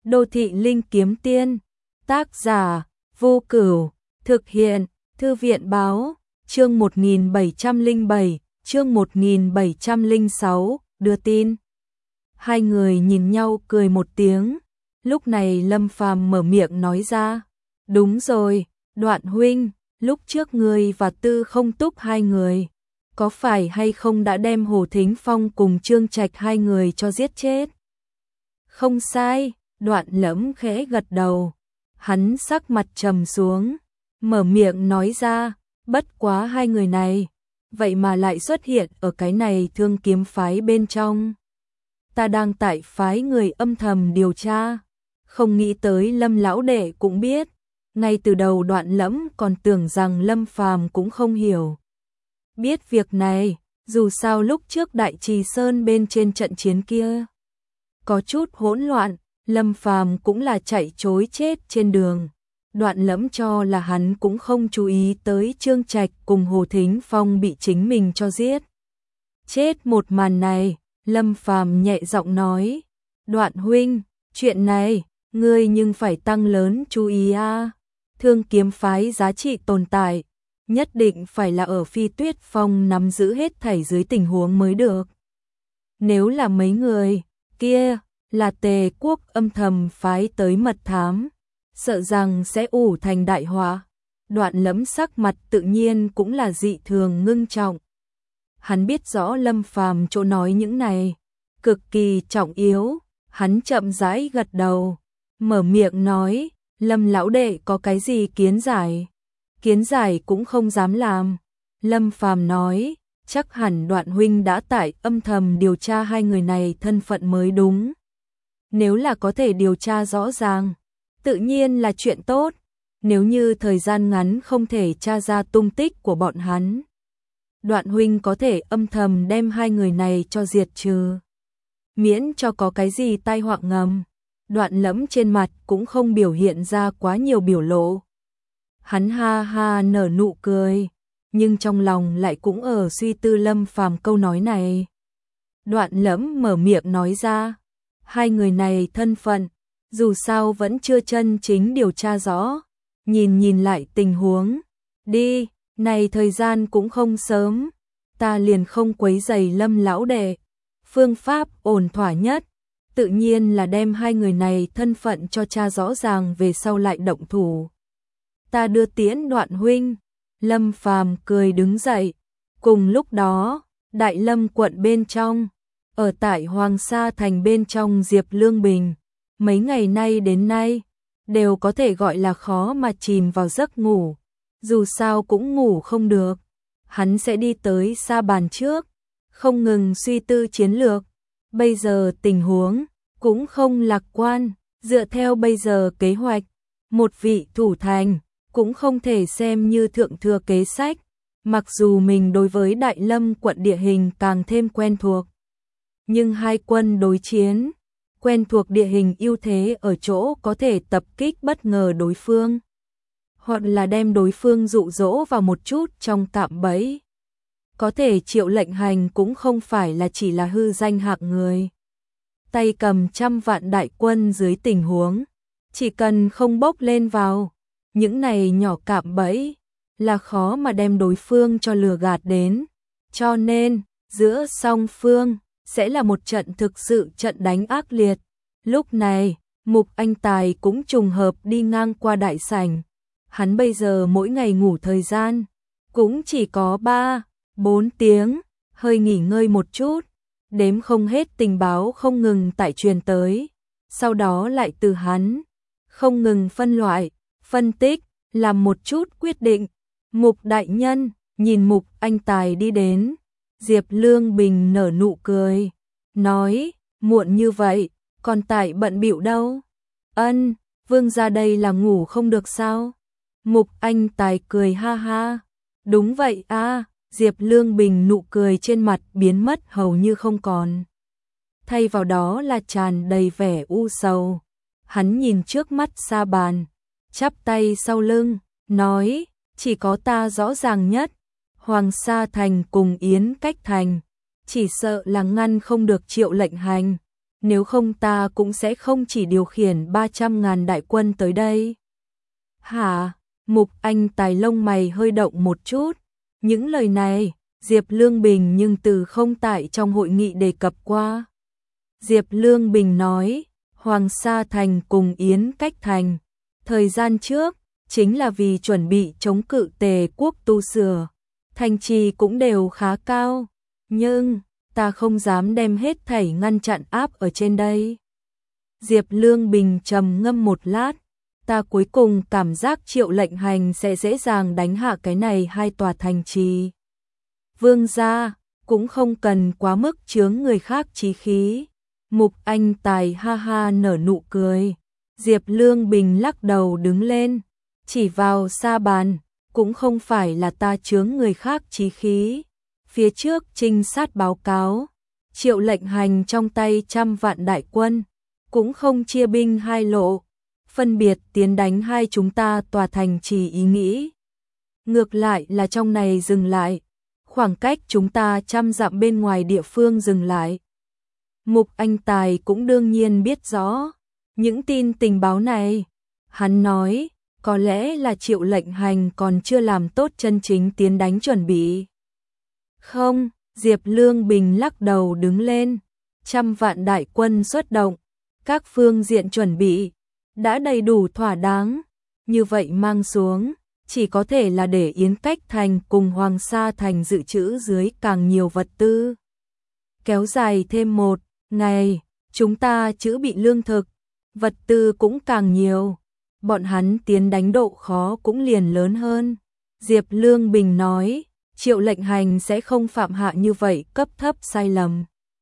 Đô thị linh kiếm tiên. Tác giả Vô Cửu. Thực hiện Thư viện báo. Chương 1707, chương 1706, đưa tin. Hai người nhìn nhau cười một tiếng. Lúc này Lâm Phàm mở miệng nói ra. Đúng rồi, Đoạn huynh, lúc trước ngươi và Tư Không Túc hai người, có phải hay không đã đem Hồ Thính Phong cùng Trương Trạch hai người cho giết chết? Không sai, Đoạn Lẫm khẽ gật đầu. Hắn sắc mặt trầm xuống, mở miệng nói ra, bất quá hai người này, vậy mà lại xuất hiện ở cái này Thương Kiếm phái bên trong. Ta đang tại phái người âm thầm điều tra, không nghĩ tới Lâm lão đệ cũng biết. Ngay từ đầu Đoạn Lẫm còn tưởng rằng Lâm Phàm cũng không hiểu biết việc này, dù sao lúc trước Đại Trì Sơn bên trên trận chiến kia có chút hỗn loạn, Lâm Phàm cũng là chạy trối chết trên đường. Đoạn Lẫm cho là hắn cũng không chú ý tới Trương Trạch cùng Hồ Thính Phong bị chính mình cho giết chết một màn này. Lâm Phàm nhẹ giọng nói, Đoạn huynh, chuyện này ngươi nhưng phải tăng lớn chú ý a. Thương Kiếm phái giá trị tồn tại, nhất định phải là ở Phi Tuyết Phong nắm giữ hết thảy dưới tình huống mới được. Nếu là mấy người kia là Tề Quốc âm thầm phái tới mật thám, sợ rằng sẽ ủ thành đại họa. Đoạn Lẫm sắc mặt tự nhiên cũng là dị thường ngưng trọng. Hắn biết rõ Lâm Phàm chỗ nói những này cực kỳ trọng yếu, hắn chậm rãi gật đầu, mở miệng nói, Lâm lão đệ có cái gì kiến giải? Kiến giải cũng không dám làm. Lâm Phàm nói, chắc hẳn Đoạn huynh đã tại âm thầm điều tra hai người này thân phận mới đúng. Nếu là có thể điều tra rõ ràng, tự nhiên là chuyện tốt. Nếu như thời gian ngắn không thể tra ra tung tích của bọn hắn, Đoạn huynh có thể âm thầm đem hai người này cho diệt trừ, miễn cho có cái gì tai họa ngầm. Đoạn Lẫm trên mặt cũng không biểu hiện ra quá nhiều biểu lộ. Hắn ha ha nở nụ cười, nhưng trong lòng lại cũng ở suy tư Lâm Phàm câu nói này. Đoạn Lẫm mở miệng nói ra, hai người này thân phận, dù sao vẫn chưa chân chính điều tra rõ. Nhìn lại tình huống, đi, này thời gian cũng không sớm, ta liền không quấy rầy Lâm lão đệ. Phương pháp ổn thỏa nhất, tự nhiên là đem hai người này thân phận cho tra rõ ràng về sau lại động thủ. Ta đưa tiễn Đoạn huynh. Lâm Phàm cười đứng dậy. Cùng lúc đó, Đại Lâm quận bên trong, ở tại Hoàng Sa thành bên trong Diệp Lương Bình, mấy ngày nay đến nay, đều có thể gọi là khó mà chìm vào giấc ngủ. Dù sao cũng ngủ không được, hắn sẽ đi tới sa bàn trước, không ngừng suy tư chiến lược. Bây giờ tình huống cũng không lạc quan, dựa theo bây giờ kế hoạch, một vị thủ thành cũng không thể xem như thượng thừa kế sách. Mặc dù mình đối với Đại Lâm quận địa hình càng thêm quen thuộc, nhưng hai quân đối chiến, quen thuộc địa hình ưu thế ở chỗ có thể tập kích bất ngờ đối phương, hoặc là đem đối phương dụ dỗ vào một chút trong cạm bẫy. Có thể Triệu Lệnh Hành cũng không phải là chỉ là hư danh hạng người. Tay cầm trăm vạn đại quân dưới tình huống, chỉ cần không bốc lên vào những này nhỏ cạm bẫy, là khó mà đem đối phương cho lừa gạt đến. Cho nên, giữa song phương sẽ là một trận thực sự trận đánh ác liệt. Lúc này, Mục Anh Tài cũng trùng hợp đi ngang qua đại sảnh. Hắn bây giờ mỗi ngày ngủ thời gian cũng chỉ có 3-4 tiếng, hơi nghỉ ngơi một chút, đếm không hết tình báo không ngừng tải truyền tới. Sau đó lại từ hắn không ngừng phân loại, phân tích, làm một chút quyết định. Mục đại nhân, nhìn Mục Anh Tài đi đến, Diệp Lương Bình nở nụ cười, nói, muộn như vậy, còn tại bận bịu đâu? Ân, vương gia đây là ngủ không được sao? Mục Anh Tài cười ha ha, đúng vậy a. Diệp Lương Bình nụ cười trên mặt biến mất hầu như không còn, thay vào đó là tràn đầy vẻ u sầu. Hắn nhìn trước mắt sa bàn, chắp tay sau lưng, nói, chỉ có ta rõ ràng nhất, Hoàng Sa thành cùng Yến Cách thành, chỉ sợ là ngăn không được Triệu Lệnh Hành. nếu không ta cũng sẽ không chỉ điều khiển 300.000 đại quân tới đây. Hả? Mục Anh Tài lông mày hơi động một chút. Những lời này, Diệp Lương Bình nhưng từ không tại trong hội nghị đề cập qua. Diệp Lương Bình nói, Hoàng Sa Thành cùng Yến Cách Thành, thời gian trước, chính là vì chuẩn bị chống cự Tề quốc tu sửa. Thành trì cũng đều khá cao, nhưng ta không dám đem hết thảy ngăn chặn áp ở trên đây. Diệp Lương Bình trầm ngâm một lát, ta cuối cùng cảm giác Triệu Lệnh Hành sẽ dễ dàng đánh hạ cái này hai tòa thành trì. Vương gia cũng không cần quá mức chướng người khác chí khí. Mục Anh Tài ha ha nở nụ cười. Diệp Lương Bình lắc đầu đứng lên, chỉ vào sa bàn, cũng không phải là ta chướng người khác chí khí. Phía trước trinh sát báo cáo, Triệu Lệnh Hành trong tay 100 vạn đại quân, cũng không chia binh hai lộ, phân biệt tiến đánh hai chúng ta tòa thành trì ý nghĩ. Ngược lại là trong này dừng lại, khoảng cách chúng ta 100 dặm bên ngoài địa phương dừng lại. Mục Anh Tài cũng đương nhiên biết rõ những tin tình báo này. Hắn nói, có lẽ là Triệu Lệnh Hành còn chưa làm tốt chân chính tiến đánh chuẩn bị. Không, Diệp Lương Bình lắc đầu đứng lên, 100 vạn đại quân xuất động, các phương diện chuẩn bị đã đầy đủ thỏa đáng, như vậy mang xuống, chỉ có thể là để Yến Cách Thành cùng Hoàng Sa Thành dự trữ dưới càng nhiều vật tư. Kéo dài thêm một ngày, chúng ta trữ bị lương thực, vật tư cũng càng nhiều, bọn hắn tiến đánh độ khó cũng liền lớn hơn. Diệp Lương Bình nói, Triệu Lệnh Hành sẽ không phạm hạ như vậy cấp thấp sai lầm.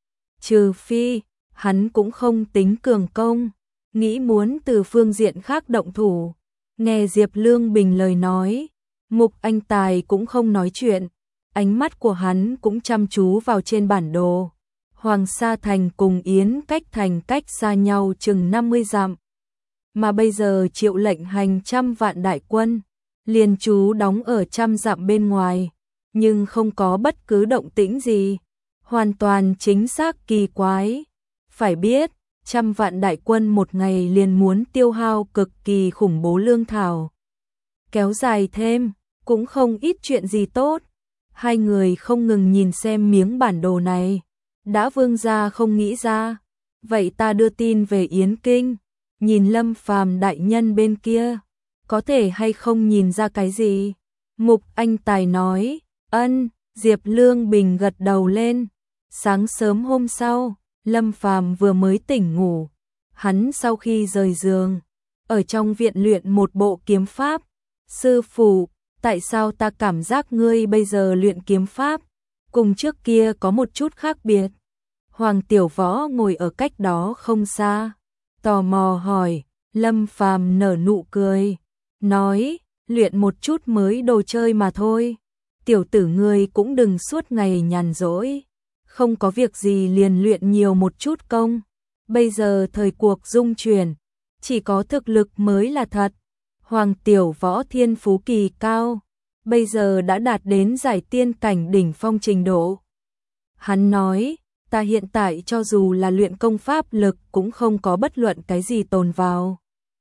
Trừ phi, hắn cũng không tính cường công, nghĩ muốn từ phương diện khác động thủ. Nghe Diệp Lương Bình lời nói, Mục Anh Tài cũng không nói chuyện, ánh mắt của hắn cũng chăm chú vào trên bản đồ. Hoàng Sa Thành cùng Yến Cách Thành cách xa nhau chừng 50 dặm. Mà bây giờ Triệu Lệnh Hành 100 vạn đại quân, liền trú đóng ở 100 dặm bên ngoài, nhưng không có bất cứ động tĩnh gì, hoàn toàn chính xác kỳ quái. Phải biết, 100 vạn đại quân một ngày liền muốn tiêu hao cực kỳ khủng bố lương thảo. Kéo dài thêm, cũng không ít chuyện gì tốt. Hai người không ngừng nhìn xem miếng bản đồ này. Đã Vương gia không nghĩ ra, vậy ta đưa tin về Yến Kinh, nhìn Lâm Phàm đại nhân bên kia, có thể hay không nhìn ra cái gì? Mục Anh Tài nói, ân, Diệp Lương Bình gật đầu lên. Sáng sớm hôm sau, Lâm Phàm vừa mới tỉnh ngủ, hắn sau khi rời giường, ở trong viện luyện một bộ kiếm pháp. Sư phụ, tại sao ta cảm giác ngươi bây giờ luyện kiếm pháp cùng trước kia có một chút khác biệt? Hoàng Tiểu Võ ngồi ở cách đó không xa, tò mò hỏi. Lâm Phàm nở nụ cười, nói, luyện một chút mới đồ chơi mà thôi. Tiểu tử ngươi cũng đừng suốt ngày nhàn rỗi, không có việc gì liền luyện nhiều một chút công. Bây giờ thời cuộc dung chuyển, chỉ có thực lực mới là thật. Hoàng Tiểu Võ thiên phú kỳ cao, bây giờ đã đạt đến giải tiên cảnh đỉnh phong trình độ. Hắn nói, ta hiện tại cho dù là luyện công pháp lực cũng không có bất luận cái gì tồn vào.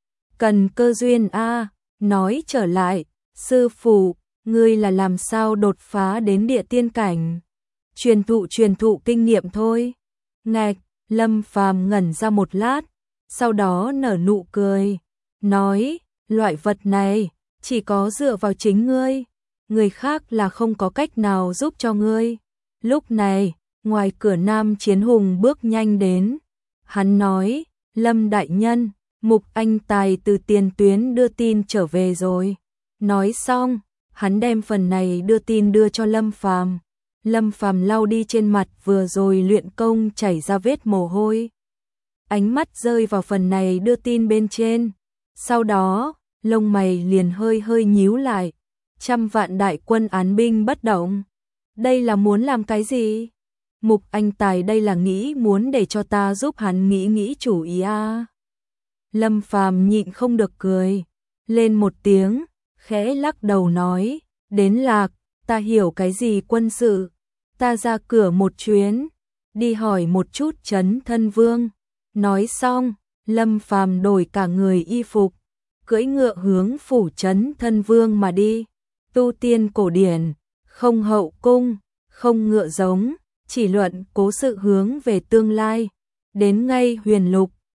Cần cơ duyên a. Nói trở lại, sư phụ, ngươi là làm sao đột phá đến địa tiên cảnh? Truyền thụ kinh nghiệm thôi. Ngạch, Lâm Phàm ngẩn ra một lát, sau đó nở nụ cười, nói, loại vật này chỉ có dựa vào chính ngươi, người khác là không có cách nào giúp cho ngươi. Lúc này, ngoài cửa Nam Chiến Hùng bước nhanh đến. Hắn nói, Lâm đại nhân, Mục Anh Tài từ tiền tuyến đưa tin trở về rồi. Nói xong, hắn đem phần này đưa tin đưa cho Lâm Phàm. Lâm Phàm lau đi trên mặt vừa rồi luyện công chảy ra vết mồ hôi. Ánh mắt rơi vào phần này đưa tin bên trên. Sau đó, lông mày liền hơi hơi nhíu lại. 100 vạn đại quân án binh bất động. Đây là muốn làm cái gì? Mục Anh Tài đây là nghĩ muốn để cho ta giúp hắn nghĩ chủ ý à. Lâm Phàm nhịn không được cười lên một tiếng, khẽ lắc đầu nói, đến Lạc, ta hiểu cái gì quân sự, ta ra cửa một chuyến, đi hỏi một chút Trấn Thân Vương, Nói xong, Lâm Phàm đổi cả người y phục, cưỡi ngựa hướng phủ trấn Thân Vương mà đi. Tu tiên cổ điển, không hậu cung, không ngựa giống, chỉ luận cố sự hướng về tương lai. Đến ngay Huyền Lục,